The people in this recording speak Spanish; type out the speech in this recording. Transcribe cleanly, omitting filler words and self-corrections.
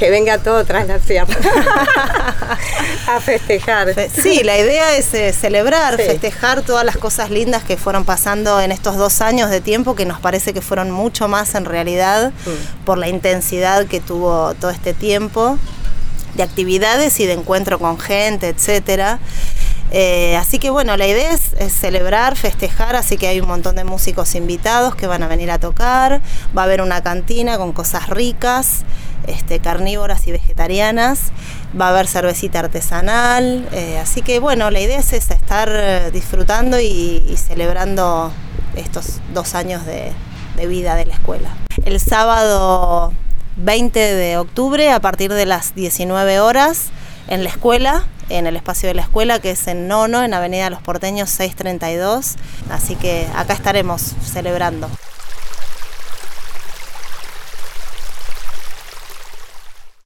Que venga todo tras la sierra a festejar. Sí, la idea es celebrar, festejar todas las cosas lindas que fueron pasando en estos 2 años de tiempo, que nos parece que fueron mucho más en realidad por la intensidad que tuvo todo este tiempo de actividades y de encuentro con gente, etcétera. Así que bueno, la idea es celebrar, festejar, así que hay un montón de músicos invitados que van a venir a tocar, va a haber una cantina con cosas ricas, carnívoras y vegetarianas, va a haber cervecita artesanal, así que bueno, la idea es esa, estar disfrutando y celebrando estos 2 años de vida de la escuela. El sábado 20 de octubre a partir de las 19 horas en la escuela, en el espacio de la escuela, que es en Nono, en Avenida Los Porteños 632, así que acá estaremos celebrando.